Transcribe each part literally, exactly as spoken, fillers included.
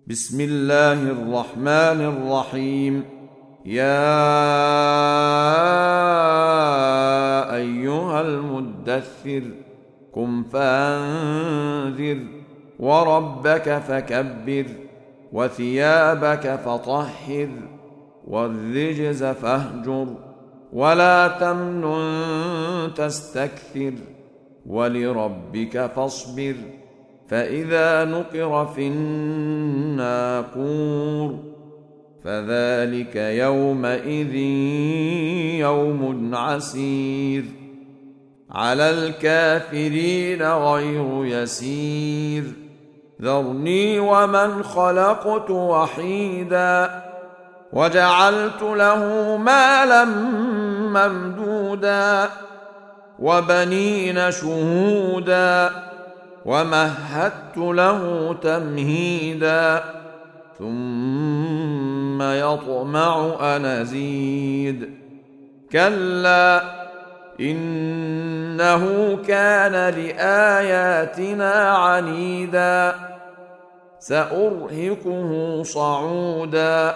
بسم الله الرحمن الرحيم. يا أيها المدثر قم فأنذر وربك فكبر وثيابك فطهر والرجز فاهجر ولا تمنن تستكثر ولربك فاصبر فإذا نقر في الناقور فذلك يومئذ يوم عسير على الكافرين غير يسير. ذرني ومن خلقت وحيدا وجعلت له مالا ممدودا وبنين شهودا ومهدت له تمهيدا ثم يطمع أن أزيد. كلا إنه كان لآياتنا عنيدا سأرهقه صعودا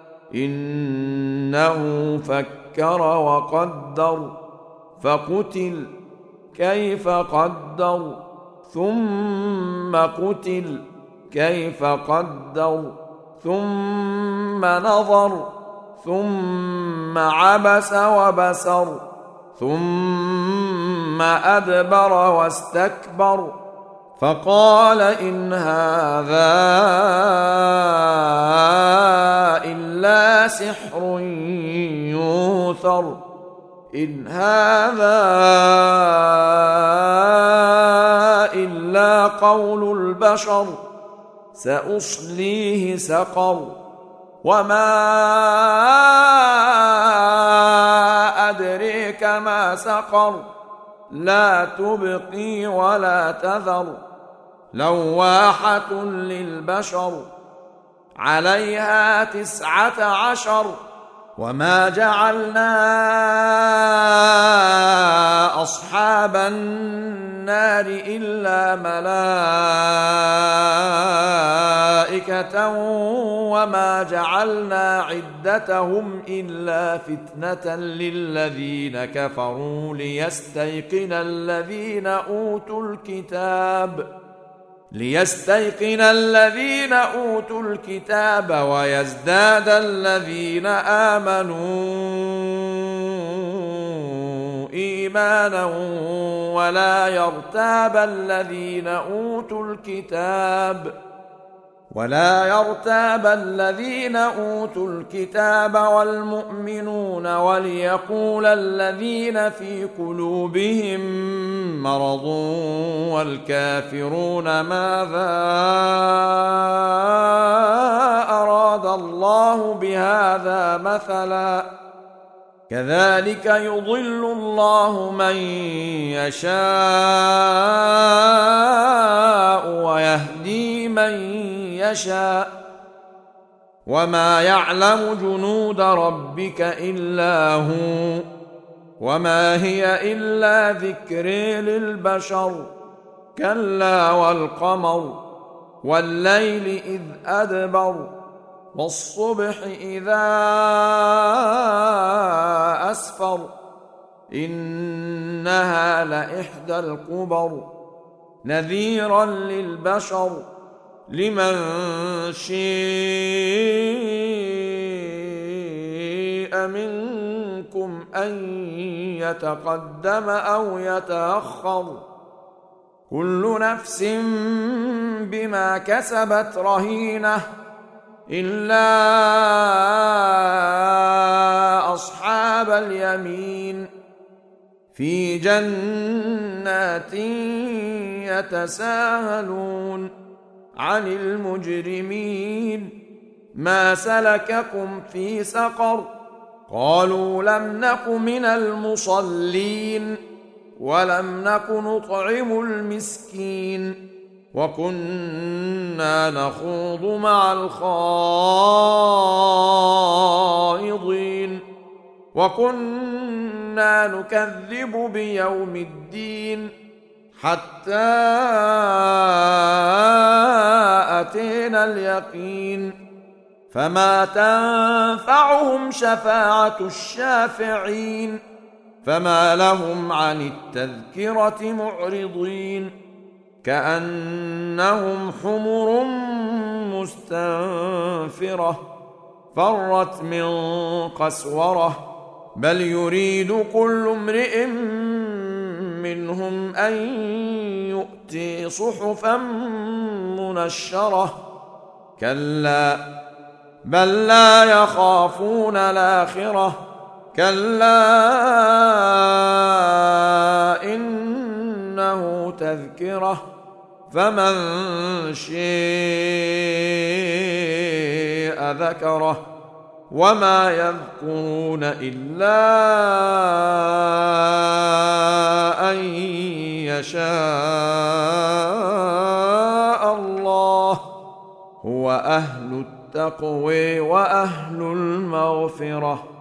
إنه فكر وقدر فقتل كيف قدر ثم قتل كيف قدر ثم نظر ثم عبس وبسر ثم أدبر واستكبر فقال إن هذا إلا سحر يوثر إن هذا إلا قول البشر سأصليه سقر وما أدريك ما سقر لا تبقي ولا تذر لواحة للبشر عليها تسعة عشر وما جعلنا أصحاب النار إلا ملائكة وما جعلنا عدتهم إلا فتنة للذين كفروا ليستيقن الذين أوتوا الكتاب ليستيقن الذين أوتوا الكتاب ويزداد الذين آمنوا إيمانا ولا يرتاب الذين أوتوا الكتاب ولا يرتاب الذين أوتوا الكتاب والمؤمنون وليقول الذين في قلوبهم مرض والكافرون ماذا أراد الله بهذا مثلا كذلك يضل الله من يشاء ويهدي من يشاء وما يعلم جنود ربك إلا هو وما هي إلا ذكر للبشر. كلا والقمر والليل إذ أدبر والصبح إذا أسفر إنها لإحدى الكبر نذيرا للبشر لمن شيء منكم أن يتقدم أو يتأخر كل نفس بما كسبت رهينة إلا أصحاب اليمين في جنات يتساءلون عن المجرمين ما سلككم في سقر قالوا لم نك من المصلين ولم نك نطعم المسكين وكنا نخوض مع الخائضين وكنا نكذب بيوم الدين حتى أتينا اليقين فما تنفعهم شفاعة الشافعين فما لهم عن التذكرة معرضين كأنهم حمر مستنفرة فرت من قسورة بل يريد كل امرئ منهم أن يؤتي صحفا منشرة كلا بل لا يخافون الآخرة كلا إنه تذكرة فمن شاء ذكره وما يذكرون إلا أن يشاء الله هو أهل التقوى وأهل المغفرة